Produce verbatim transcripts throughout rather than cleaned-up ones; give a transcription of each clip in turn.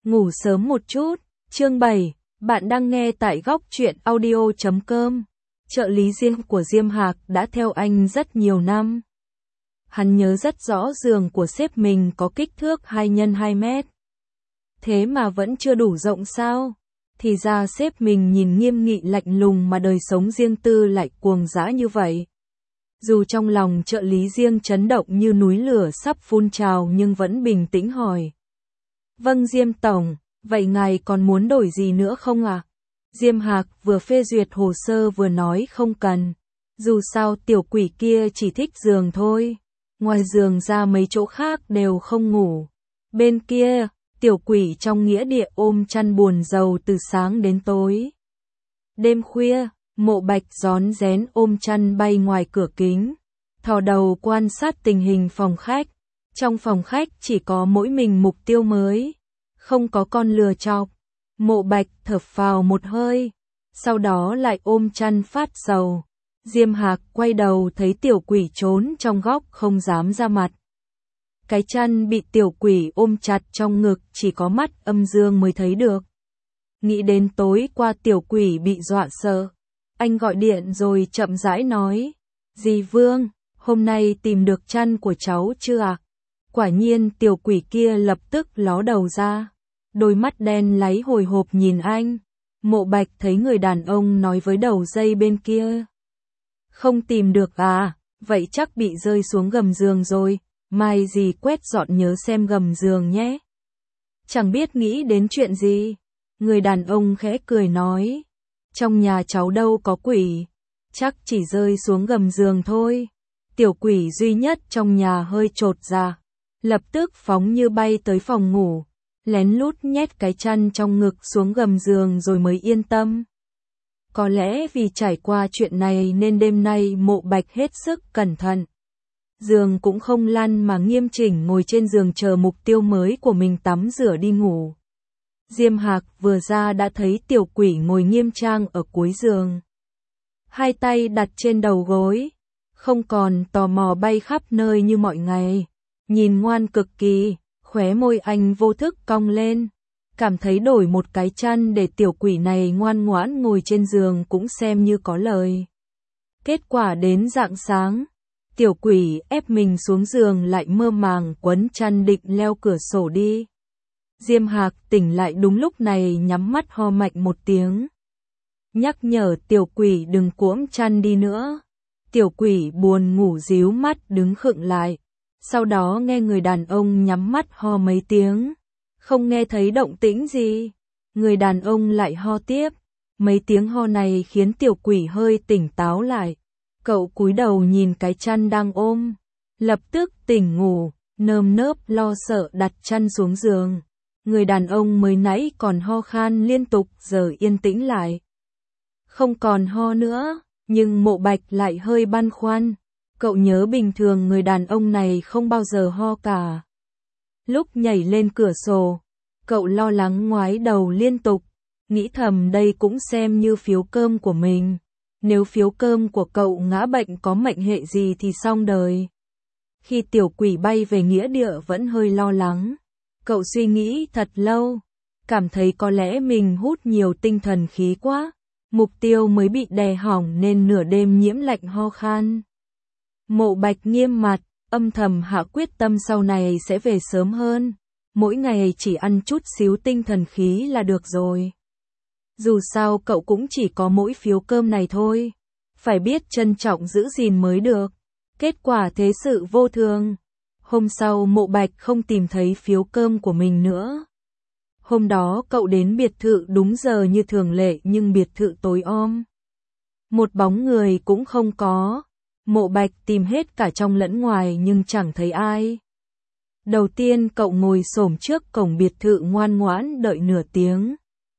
Ngủ sớm một chút, chương bảy, bạn đang nghe tại góc truyện audio chấm com. Trợ lý riêng của Diêm Hạc đã theo anh rất nhiều năm. Hắn nhớ rất rõ giường của sếp mình có kích thước hai nhân hai mét. Thế mà vẫn chưa đủ rộng sao? Thì ra sếp mình nhìn nghiêm nghị lạnh lùng mà đời sống riêng tư lại cuồng dã như vậy. Dù trong lòng trợ lý riêng chấn động như núi lửa sắp phun trào nhưng vẫn bình tĩnh hỏi. Vâng Diêm Tổng, vậy ngài còn muốn đổi gì nữa không ạ? À? Diêm Hạc vừa phê duyệt hồ sơ vừa nói không cần. Dù sao tiểu quỷ kia chỉ thích giường thôi. Ngoài giường ra mấy chỗ khác đều không ngủ. Bên kia, tiểu quỷ trong nghĩa địa ôm chăn buồn rầu từ sáng đến tối. Đêm khuya, Mộ Bạch rón rén ôm chăn bay ngoài cửa kính. Thò đầu quan sát tình hình phòng khách. Trong phòng khách chỉ có mỗi mình mục tiêu mới. Không có con lừa chọc. Mộ Bạch thở phào một hơi. Sau đó lại ôm chăn phát sầu. Diêm Hạc quay đầu thấy tiểu quỷ trốn trong góc không dám ra mặt. Cái chăn bị tiểu quỷ ôm chặt trong ngực chỉ có mắt âm dương mới thấy được. Nghĩ đến tối qua tiểu quỷ bị dọa sợ. Anh gọi điện rồi chậm rãi nói. Dì Vương, hôm nay tìm được chăn của cháu chưa ạ? À? Quả nhiên tiểu quỷ kia lập tức ló đầu ra. Đôi mắt đen láy hồi hộp nhìn anh. Mộ Bạch thấy người đàn ông nói với đầu dây bên kia. Không tìm được à, vậy chắc bị rơi xuống gầm giường rồi. Mai dì quét dọn nhớ xem gầm giường nhé. Chẳng biết nghĩ đến chuyện gì. Người đàn ông khẽ cười nói. Trong nhà cháu đâu có quỷ. Chắc chỉ rơi xuống gầm giường thôi. Tiểu quỷ duy nhất trong nhà hơi chột dạ. Lập tức phóng như bay tới phòng ngủ. Lén lút nhét cái chăn trong ngực xuống gầm giường rồi mới yên tâm. Có lẽ vì trải qua chuyện này nên đêm nay Mộ Bạch hết sức cẩn thận. Giường cũng không lăn mà nghiêm chỉnh ngồi trên giường chờ mục tiêu mới của mình tắm rửa đi ngủ. Diêm Hạc vừa ra đã thấy tiểu quỷ ngồi nghiêm trang ở cuối giường. Hai tay đặt trên đầu gối. Không còn tò mò bay khắp nơi như mọi ngày. Nhìn ngoan cực kỳ, khóe môi anh vô thức cong lên. Cảm thấy đổi một cái chăn để tiểu quỷ này ngoan ngoãn ngồi trên giường cũng xem như có lời. Kết quả đến rạng sáng, tiểu quỷ ép mình xuống giường lại mơ màng quấn chăn định leo cửa sổ đi. Diêm Hạc tỉnh lại đúng lúc này nhắm mắt ho mạnh một tiếng. Nhắc nhở tiểu quỷ đừng cuỗm chăn đi nữa. Tiểu quỷ buồn ngủ díu mắt đứng khựng lại. Sau đó nghe người đàn ông nhắm mắt ho mấy tiếng. Không nghe thấy động tĩnh gì. Người đàn ông lại ho tiếp. Mấy tiếng ho này khiến tiểu quỷ hơi tỉnh táo lại. Cậu cúi đầu nhìn cái chăn đang ôm. Lập tức tỉnh ngủ, nơm nớp lo sợ đặt chăn xuống giường. Người đàn ông mới nãy còn ho khan liên tục giờ yên tĩnh lại. Không còn ho nữa, nhưng Mộ Bạch lại hơi băn khoăn. Cậu nhớ bình thường người đàn ông này không bao giờ ho cả. Lúc nhảy lên cửa sổ, cậu lo lắng ngoái đầu liên tục, nghĩ thầm đây cũng xem như phiếu cơm của mình. Nếu phiếu cơm của cậu ngã bệnh có mệnh hệ gì thì xong đời. Khi tiểu quỷ bay về nghĩa địa vẫn hơi lo lắng. Cậu suy nghĩ thật lâu, cảm thấy có lẽ mình hút nhiều tinh thần khí quá. Mục tiêu mới bị đè hỏng nên nửa đêm nhiễm lạnh ho khan. Mộ Bạch nghiêm mặt, âm thầm hạ quyết tâm sau này sẽ về sớm hơn. Mỗi ngày chỉ ăn chút xíu tinh thần khí là được rồi. Dù sao cậu cũng chỉ có mỗi phiếu cơm này thôi. Phải biết trân trọng giữ gìn mới được. Kết quả thế sự vô thường. Hôm sau Mộ Bạch không tìm thấy phiếu cơm của mình nữa. Hôm đó cậu đến biệt thự đúng giờ như thường lệ nhưng biệt thự tối om. Một bóng người cũng không có. Mộ Bạch tìm hết cả trong lẫn ngoài nhưng chẳng thấy ai. Đầu tiên cậu ngồi xổm trước cổng biệt thự ngoan ngoãn đợi nửa tiếng.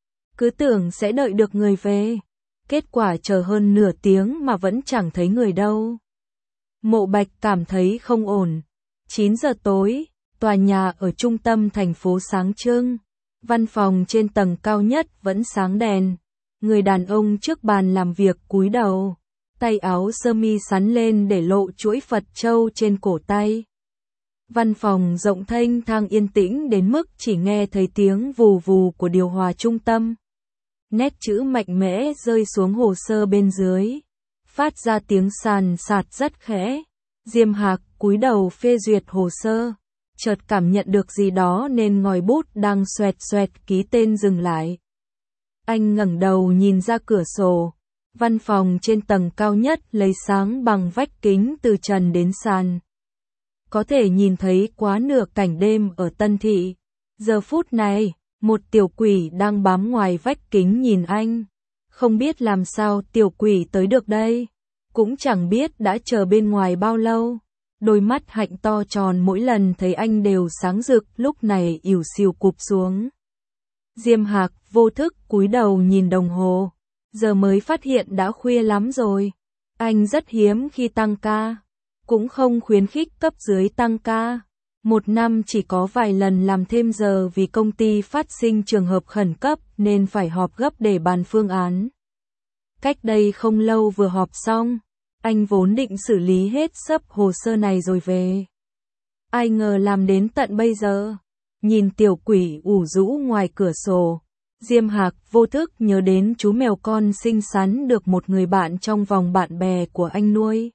Cứ tưởng sẽ đợi được người về. Kết quả chờ hơn nửa tiếng mà vẫn chẳng thấy người đâu. Mộ Bạch cảm thấy không ổn. chín giờ tối, tòa nhà ở trung tâm thành phố sáng trưng. Văn phòng trên tầng cao nhất vẫn sáng đèn. Người đàn ông trước bàn làm việc cúi đầu. Tay áo sơ mi sắn lên để lộ chuỗi Phật châu trên cổ tay. Văn phòng rộng thênh thang yên tĩnh đến mức chỉ nghe thấy tiếng vù vù của điều hòa trung tâm. Nét chữ mạnh mẽ rơi xuống hồ sơ bên dưới, phát ra tiếng sàn sạt rất khẽ. Diêm Hạc cúi đầu phê duyệt hồ sơ, chợt cảm nhận được gì đó nên ngòi bút đang xoẹt xoẹt ký tên dừng lại. Anh ngẩng đầu nhìn ra cửa sổ, văn phòng trên tầng cao nhất lấy sáng bằng vách kính từ trần đến sàn. Có thể nhìn thấy quá nửa cảnh đêm ở Tân Thị. Giờ phút này, một tiểu quỷ đang bám ngoài vách kính nhìn anh. Không biết làm sao tiểu quỷ tới được đây, cũng chẳng biết đã chờ bên ngoài bao lâu. Đôi mắt hạnh to tròn mỗi lần thấy anh đều sáng rực, lúc này ỉu xìu cụp xuống. Diêm Hạc vô thức cúi đầu nhìn đồng hồ, giờ mới phát hiện đã khuya lắm rồi. Anh rất hiếm khi tăng ca, cũng không khuyến khích cấp dưới tăng ca. Một năm chỉ có vài lần làm thêm giờ vì công ty phát sinh trường hợp khẩn cấp nên phải họp gấp để bàn phương án. Cách đây không lâu vừa họp xong, anh vốn định xử lý hết sấp hồ sơ này rồi về. Ai ngờ làm đến tận bây giờ. Nhìn tiểu quỷ ủ rũ ngoài cửa sổ, Diêm Hạc vô thức nhớ đến chú mèo con xinh xắn được một người bạn trong vòng bạn bè của anh nuôi.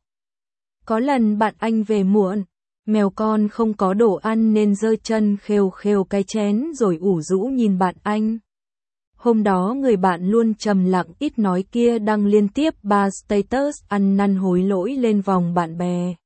Có lần bạn anh về muộn, mèo con không có đồ ăn nên giơ chân khều khều cái chén rồi ủ rũ nhìn bạn anh. Hôm đó người bạn luôn trầm lặng ít nói kia đăng liên tiếp ba status ăn năn hối lỗi lên vòng bạn bè.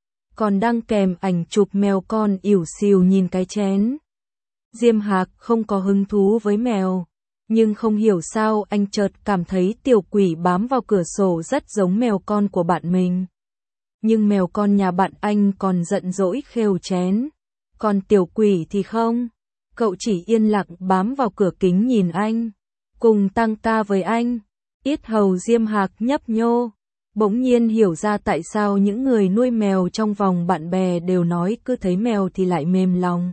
Còn đăng kèm ảnh chụp mèo con ỉu xìu nhìn cái chén. Diêm Hạc không có hứng thú với mèo, nhưng không hiểu sao anh chợt cảm thấy tiểu quỷ bám vào cửa sổ rất giống mèo con của bạn mình. Nhưng mèo con nhà bạn anh còn giận dỗi khều chén, còn tiểu quỷ thì không. Cậu chỉ yên lặng bám vào cửa kính nhìn anh, cùng tăng ca với anh. Yết hầu Diêm Hạc nhấp nhô, bỗng nhiên hiểu ra tại sao những người nuôi mèo trong vòng bạn bè đều nói cứ thấy mèo thì lại mềm lòng.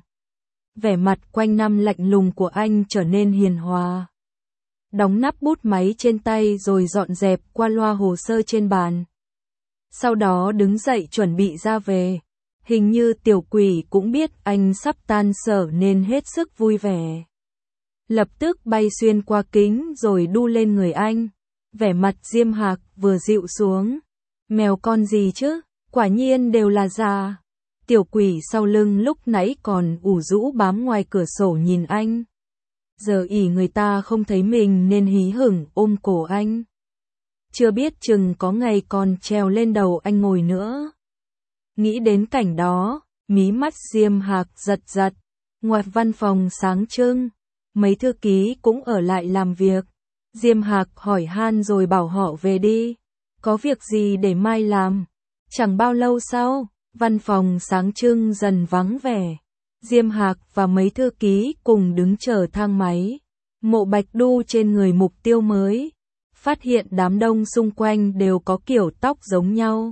Vẻ mặt quanh năm lạnh lùng của anh trở nên hiền hòa. Đóng nắp bút máy trên tay rồi dọn dẹp qua loa hồ sơ trên bàn. Sau đó đứng dậy chuẩn bị ra về. Hình như tiểu quỷ cũng biết anh sắp tan sở nên hết sức vui vẻ. Lập tức bay xuyên qua kính rồi đu lên người anh. Vẻ mặt Diêm Hạc vừa dịu xuống. Mèo con gì chứ, quả nhiên đều là già. Tiểu quỷ sau lưng lúc nãy còn ủ rũ bám ngoài cửa sổ nhìn anh. Giờ ỉ người ta không thấy mình nên hí hửng ôm cổ anh. Chưa biết chừng có ngày còn trèo lên đầu anh ngồi nữa. Nghĩ đến cảnh đó, mí mắt Diêm Hạc giật giật. Ngoài văn phòng sáng trưng, mấy thư ký cũng ở lại làm việc. Diêm Hạc hỏi han rồi bảo họ về đi. Có việc gì để mai làm? Chẳng bao lâu sau, văn phòng sáng trưng dần vắng vẻ. Diêm Hạc và mấy thư ký cùng đứng chờ thang máy. Mộ Bạch đu trên người mục tiêu mới. Phát hiện đám đông xung quanh đều có kiểu tóc giống nhau.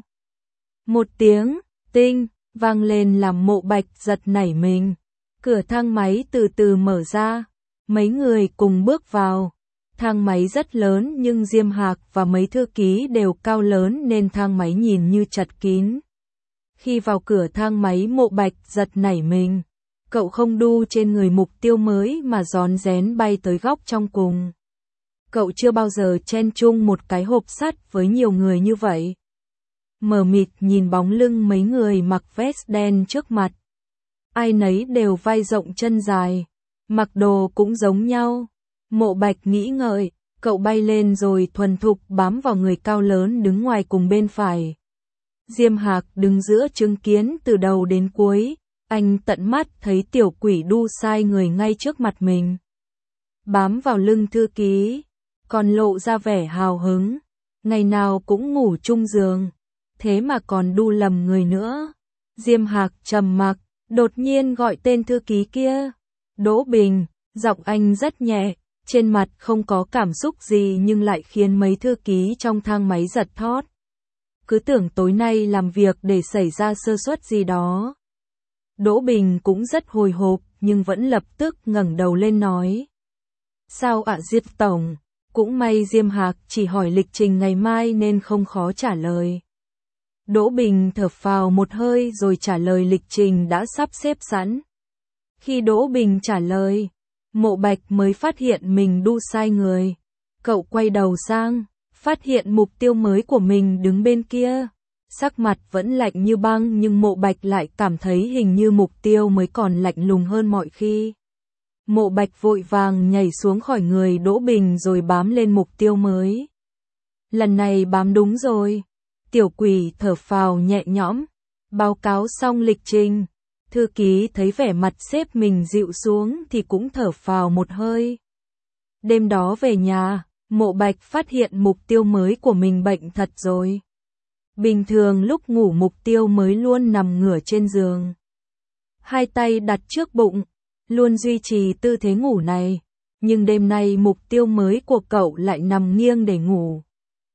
Một tiếng tinh vang lên làm Mộ Bạch giật nảy mình. Cửa thang máy từ từ mở ra. Mấy người cùng bước vào. Thang máy rất lớn nhưng Diêm Hạc và mấy thư ký đều cao lớn nên thang máy nhìn như chật kín. Khi vào cửa thang máy Mộ Bạch giật nảy mình. Cậu không đu trên người mục tiêu mới mà rón rén bay tới góc trong cùng. Cậu chưa bao giờ chen chung một cái hộp sắt với nhiều người như vậy. Mờ mịt nhìn bóng lưng mấy người mặc vest đen trước mặt. Ai nấy đều vai rộng chân dài, mặc đồ cũng giống nhau. Mộ Bạch nghĩ ngợi, cậu bay lên rồi thuần thục bám vào người cao lớn đứng ngoài cùng bên phải. Diêm Hạc đứng giữa chứng kiến từ đầu đến cuối, anh tận mắt thấy tiểu quỷ đu sai người ngay trước mặt mình. Bám vào lưng thư ký, còn lộ ra vẻ hào hứng, ngày nào cũng ngủ chung giường, thế mà còn đu lầm người nữa. Diêm Hạc trầm mặc, đột nhiên gọi tên thư ký kia. Đỗ Bình, giọng anh rất nhẹ, trên mặt không có cảm xúc gì nhưng lại khiến mấy thư ký trong thang máy giật thót. Cứ tưởng tối nay làm việc để xảy ra sơ suất gì đó. Đỗ Bình cũng rất hồi hộp nhưng vẫn lập tức ngẩng đầu lên nói. Sao ạ Diệp Tổng? Cũng may Diêm Hạc chỉ hỏi lịch trình ngày mai nên không khó trả lời. Đỗ Bình thở phào một hơi rồi trả lời lịch trình đã sắp xếp sẵn. Khi Đỗ Bình trả lời, Mộ Bạch mới phát hiện mình đu sai người. Cậu quay đầu sang, phát hiện mục tiêu mới của mình đứng bên kia. Sắc mặt vẫn lạnh như băng nhưng Mộ Bạch lại cảm thấy hình như mục tiêu mới còn lạnh lùng hơn mọi khi. Mộ Bạch vội vàng nhảy xuống khỏi người Đỗ Bình rồi bám lên mục tiêu mới. Lần này bám đúng rồi. Tiểu Quỷ thở phào nhẹ nhõm. Báo cáo xong lịch trình. Thư ký thấy vẻ mặt sếp mình dịu xuống thì cũng thở phào một hơi. Đêm đó về nhà, Mộ Bạch phát hiện mục tiêu mới của mình bệnh thật rồi. Bình thường lúc ngủ mục tiêu mới luôn nằm ngửa trên giường. Hai tay đặt trước bụng, luôn duy trì tư thế ngủ này. Nhưng đêm nay mục tiêu mới của cậu lại nằm nghiêng để ngủ.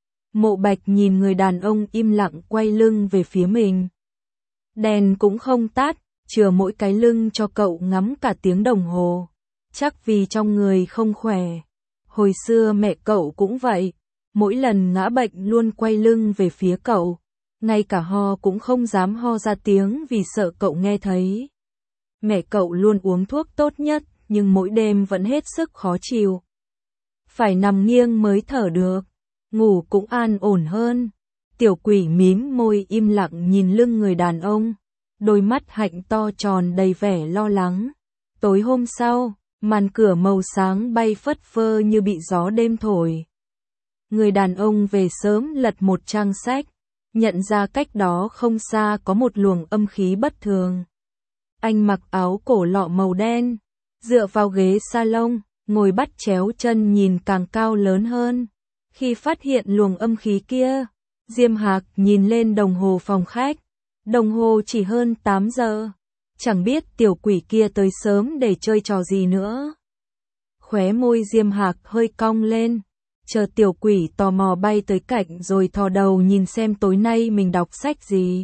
Mộ Bạch nhìn người đàn ông im lặng quay lưng về phía mình. Đèn cũng không tắt, chừa mỗi cái lưng cho cậu ngắm cả tiếng đồng hồ. Chắc vì trong người không khỏe. Hồi xưa mẹ cậu cũng vậy. Mỗi lần ngã bệnh luôn quay lưng về phía cậu. Ngay cả ho cũng không dám ho ra tiếng vì sợ cậu nghe thấy. Mẹ cậu luôn uống thuốc tốt nhất, nhưng mỗi đêm vẫn hết sức khó chịu. Phải nằm nghiêng mới thở được. Ngủ cũng an ổn hơn. Tiểu Quỷ mím môi im lặng nhìn lưng người đàn ông. Đôi mắt hạnh to tròn đầy vẻ lo lắng. Tối hôm sau, màn cửa màu sáng bay phất phơ như bị gió đêm thổi. Người đàn ông về sớm lật một trang sách. Nhận ra cách đó không xa có một luồng âm khí bất thường. Anh mặc áo cổ lọ màu đen. Dựa vào ghế salon, ngồi bắt chéo chân nhìn càng cao lớn hơn. Khi phát hiện luồng âm khí kia, Diêm Hạc nhìn lên đồng hồ phòng khách. Đồng hồ chỉ hơn tám giờ. Chẳng biết tiểu quỷ kia tới sớm để chơi trò gì nữa. Khóe môi Diêm Hạc hơi cong lên. Chờ tiểu quỷ tò mò bay tới cạnh rồi thò đầu nhìn xem tối nay mình đọc sách gì.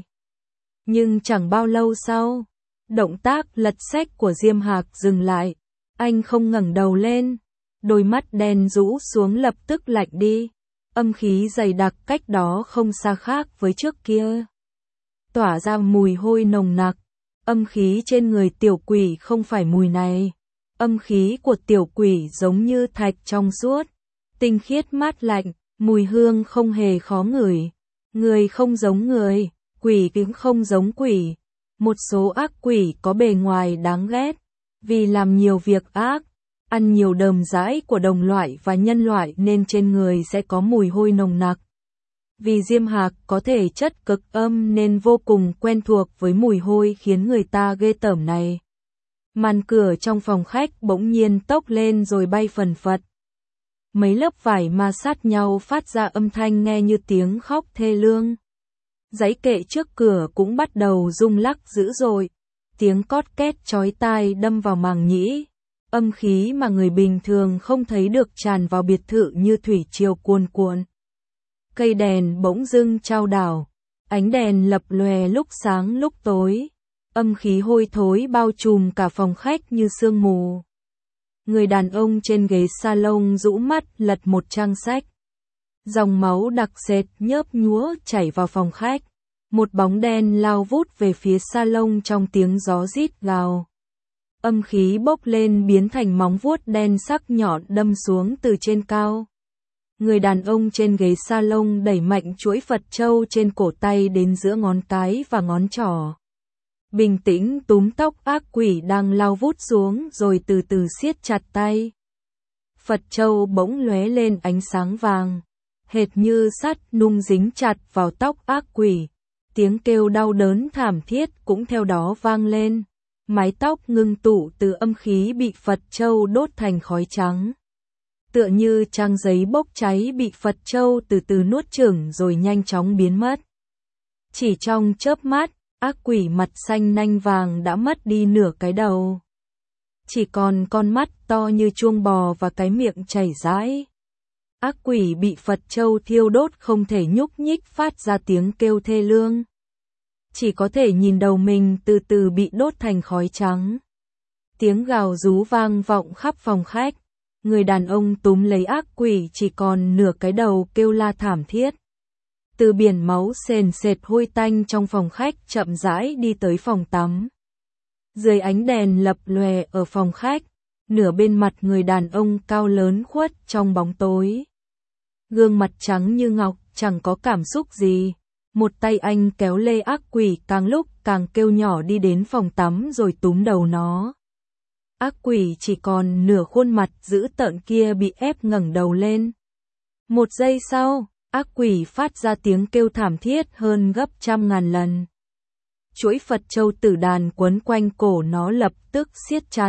Nhưng chẳng bao lâu sau, động tác lật sách của Diêm Hạc dừng lại. Anh không ngẩng đầu lên. Đôi mắt đen rũ xuống lập tức lạnh đi. Âm khí dày đặc cách đó không xa khác với trước kia. Tỏa ra mùi hôi nồng nặc. Âm khí trên người tiểu quỷ không phải mùi này. Âm khí của tiểu quỷ giống như thạch trong suốt. Tinh khiết mát lạnh, mùi hương không hề khó ngửi. Người không giống người, quỷ cũng không giống quỷ. Một số ác quỷ có bề ngoài đáng ghét. Vì làm nhiều việc ác, ăn nhiều đờm dãi của đồng loại và nhân loại nên trên người sẽ có mùi hôi nồng nặc. Vì Diêm Hạc có thể chất cực âm nên vô cùng quen thuộc với mùi hôi khiến người ta ghê tởm này. Màn cửa trong phòng khách bỗng nhiên tốc lên rồi bay phần phật. Mấy lớp vải ma sát nhau phát ra âm thanh nghe như tiếng khóc thê lương. Giấy kệ trước cửa cũng bắt đầu rung lắc dữ dội. Tiếng cót két chói tai đâm vào màng nhĩ. Âm khí mà người bình thường không thấy được tràn vào biệt thự như thủy triều cuồn cuộn. Cây đèn bỗng dưng chao đảo. Ánh đèn lập lòe lúc sáng lúc tối. Âm khí hôi thối bao trùm cả phòng khách như sương mù. Người đàn ông trên ghế salon rũ mắt lật một trang sách. Dòng máu đặc sệt nhớp nhúa chảy vào phòng khách. Một bóng đen lao vút về phía salon trong tiếng gió rít gào. Âm khí bốc lên biến thành móng vuốt đen sắc nhọn đâm xuống từ trên cao. Người đàn ông trên ghế salon đẩy mạnh chuỗi Phật châu trên cổ tay đến giữa ngón cái và ngón trỏ. Bình tĩnh túm tóc ác quỷ đang lao vút xuống rồi từ từ siết chặt tay. Phật châu bỗng lóe lên ánh sáng vàng, hệt như sắt nung dính chặt vào tóc ác quỷ. Tiếng kêu đau đớn thảm thiết cũng theo đó vang lên. Mái tóc ngưng tụ từ âm khí bị Phật châu đốt thành khói trắng. Tựa như trang giấy bốc cháy bị Phật châu từ từ nuốt chửng rồi nhanh chóng biến mất. Chỉ trong chớp mắt, ác quỷ mặt xanh nanh vàng đã mất đi nửa cái đầu. Chỉ còn con mắt to như chuông bò và cái miệng chảy rãi. Ác quỷ bị Phật châu thiêu đốt không thể nhúc nhích phát ra tiếng kêu thê lương. Chỉ có thể nhìn đầu mình từ từ bị đốt thành khói trắng. Tiếng gào rú vang vọng khắp phòng khách. Người đàn ông túm lấy ác quỷ chỉ còn nửa cái đầu kêu la thảm thiết. từ biển máu sền sệt hôi tanh trong phòng khách chậm rãi đi tới phòng tắm. Dưới ánh đèn lập lòe ở phòng khách, nửa bên mặt người đàn ông cao lớn khuất trong bóng tối. Gương mặt trắng như ngọc, chẳng có cảm xúc gì. Một tay anh kéo lê ác quỷ càng lúc càng kêu nhỏ đi đến phòng tắm rồi túm đầu nó. Ác quỷ chỉ còn nửa khuôn mặt dữ tợn kia bị ép ngẩng đầu lên. Một giây sau, ác quỷ phát ra tiếng kêu thảm thiết hơn gấp trăm ngàn lần. Chuỗi Phật châu tử đàn quấn quanh cổ nó lập tức siết chặt.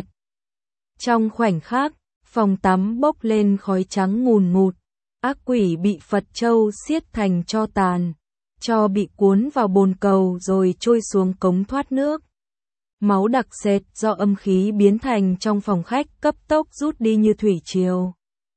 Trong khoảnh khắc, phòng tắm bốc lên khói trắng ngùn ngụt. Ác quỷ bị Phật châu siết thành tro tàn, cho bị cuốn vào bồn cầu rồi trôi xuống cống thoát nước. Máu đặc sệt do âm khí biến thành trong phòng khách cấp tốc rút đi như thủy triều.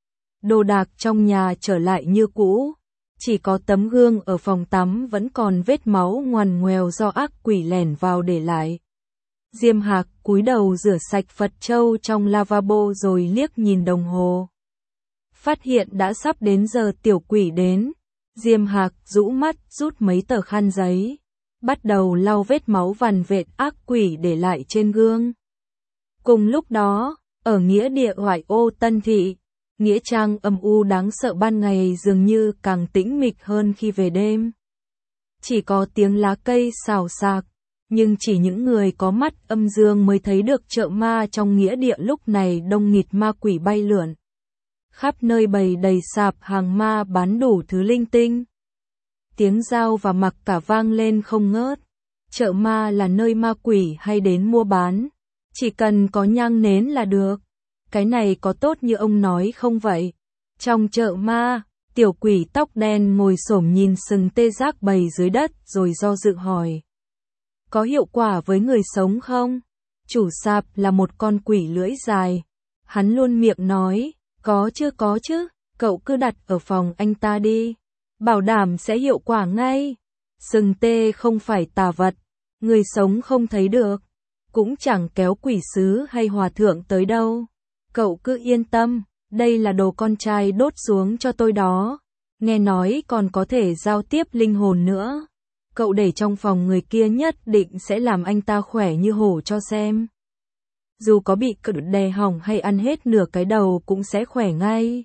Đồ đạc trong nhà trở lại như cũ, chỉ có tấm gương ở phòng tắm vẫn còn vết máu ngoằn ngoèo do ác quỷ lẻn vào để lại. Diêm Hạc cúi đầu rửa sạch Phật châu trong lavabo rồi liếc nhìn đồng hồ. Phát hiện đã sắp đến giờ tiểu quỷ đến, Diêm Hạc rũ mắt rút mấy tờ khăn giấy, bắt đầu lau vết máu vằn vện ác quỷ để lại trên gương. Cùng lúc đó, ở nghĩa địa ngoại ô Tân Thị, nghĩa trang âm u đáng sợ ban ngày dường như càng tĩnh mịch hơn khi về đêm. Chỉ có tiếng lá cây xào xạc, nhưng chỉ những người có mắt âm dương mới thấy được chợ ma trong nghĩa địa lúc này đông nghịt ma quỷ bay lượn. Khắp nơi bày đầy sạp hàng ma bán đủ thứ linh tinh. Tiếng dao và mặc cả vang lên không ngớt. Chợ ma là nơi ma quỷ hay đến mua bán. Chỉ cần có nhang nến là được. Cái này có tốt như ông nói không vậy? Trong chợ ma, tiểu quỷ tóc đen ngồi xổm nhìn sừng tê giác bày dưới đất rồi do dự hỏi. Có hiệu quả với người sống không? Chủ sạp là một con quỷ lưỡi dài. Hắn luôn miệng nói, có chứ có chứ, cậu cứ đặt ở phòng anh ta đi. Bảo đảm sẽ hiệu quả ngay. Sừng tê không phải tà vật, người sống không thấy được. Cũng chẳng kéo quỷ sứ hay hòa thượng tới đâu. Cậu cứ yên tâm, đây là đồ con trai đốt xuống cho tôi đó. Nghe nói còn có thể giao tiếp linh hồn nữa. Cậu để trong phòng người kia nhất định sẽ làm anh ta khỏe như hổ cho xem. Dù có bị cự đè hỏng hay ăn hết nửa cái đầu cũng sẽ khỏe ngay.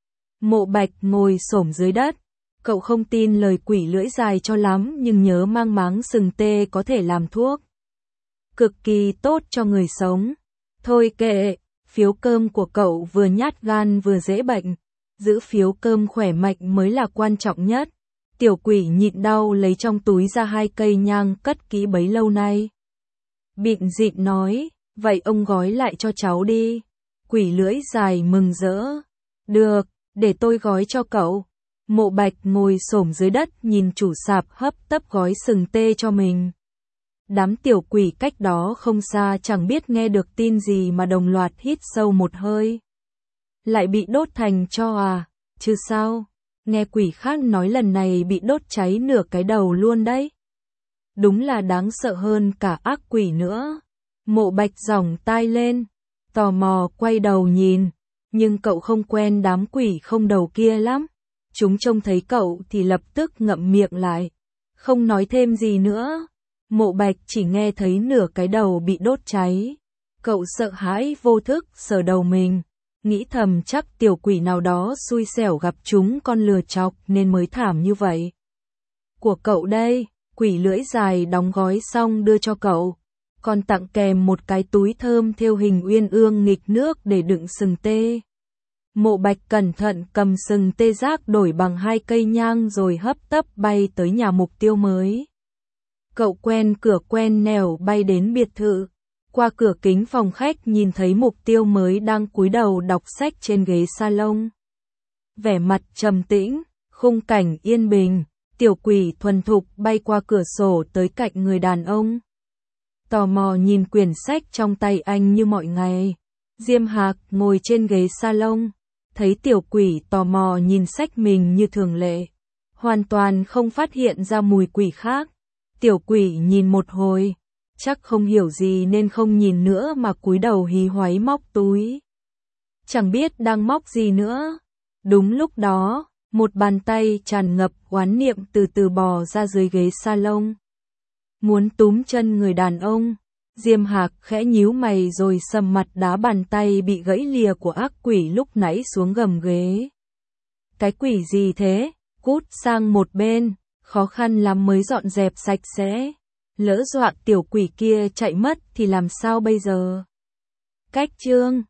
Mộ Bạch ngồi xổm dưới đất. Cậu không tin lời quỷ lưỡi dài cho lắm nhưng nhớ mang máng sừng tê có thể làm thuốc. Cực kỳ tốt cho người sống. Thôi kệ, phiếu cơm của cậu vừa nhát gan vừa dễ bệnh. Giữ phiếu cơm khỏe mạnh mới là quan trọng nhất. Tiểu quỷ nhịn đau lấy trong túi ra hai cây nhang cất kỹ bấy lâu nay. Bịn dịn nói, vậy ông gói lại cho cháu đi. Quỷ lưỡi dài mừng rỡ. Được, để tôi gói cho cậu. Mộ Bạch ngồi xổm dưới đất nhìn chủ sạp hấp tấp gói sừng tê cho mình. Đám tiểu quỷ cách đó không xa chẳng biết nghe được tin gì mà đồng loạt hít sâu một hơi. Lại bị đốt thành tro à, chứ sao? Nghe quỷ khác nói lần này bị đốt cháy nửa cái đầu luôn đấy. Đúng là đáng sợ hơn cả ác quỷ nữa. Mộ Bạch giỏng tai lên, tò mò quay đầu nhìn, nhưng cậu không quen đám quỷ không đầu kia lắm. Chúng trông thấy cậu thì lập tức ngậm miệng lại, không nói thêm gì nữa. Mộ Bạch chỉ nghe thấy nửa cái đầu bị đốt cháy. Cậu sợ hãi vô thức sờ đầu mình, nghĩ thầm chắc tiểu quỷ nào đó xui xẻo gặp chúng con lừa chọc nên mới thảm như vậy. Của cậu đây, quỷ lưỡi dài đóng gói xong đưa cho cậu, còn tặng kèm một cái túi thơm thêu hình uyên ương nghịch nước để đựng sừng tê. Mộ Bạch cẩn thận cầm sừng tê giác đổi bằng hai cây nhang rồi hấp tấp bay tới nhà mục tiêu mới. Cậu quen cửa quen nẻo bay đến biệt thự. Qua cửa kính phòng khách nhìn thấy mục tiêu mới đang cúi đầu đọc sách trên ghế salon. Vẻ mặt trầm tĩnh, khung cảnh yên bình, tiểu quỷ thuần thục bay qua cửa sổ tới cạnh người đàn ông. Tò mò nhìn quyển sách trong tay anh như mọi ngày. Diêm Hạc ngồi trên ghế salon, thấy tiểu quỷ tò mò nhìn sách mình như thường lệ. Hoàn toàn không phát hiện ra mùi quỷ khác. Tiểu quỷ nhìn một hồi, chắc không hiểu gì nên không nhìn nữa mà cúi đầu hí hoáy móc túi. Chẳng biết đang móc gì nữa. Đúng lúc đó, Một bàn tay tràn ngập oán niệm từ từ bò ra dưới ghế salon. Muốn túm chân người đàn ông. Diêm Hạc khẽ nhíu mày rồi sầm mặt đá bàn tay bị gãy lìa của ác quỷ lúc nãy xuống gầm ghế. Cái quỷ gì thế? Cút sang một bên, khó khăn lắm mới dọn dẹp sạch sẽ. Lỡ dọa tiểu quỷ kia chạy mất thì làm sao bây giờ? Cách chương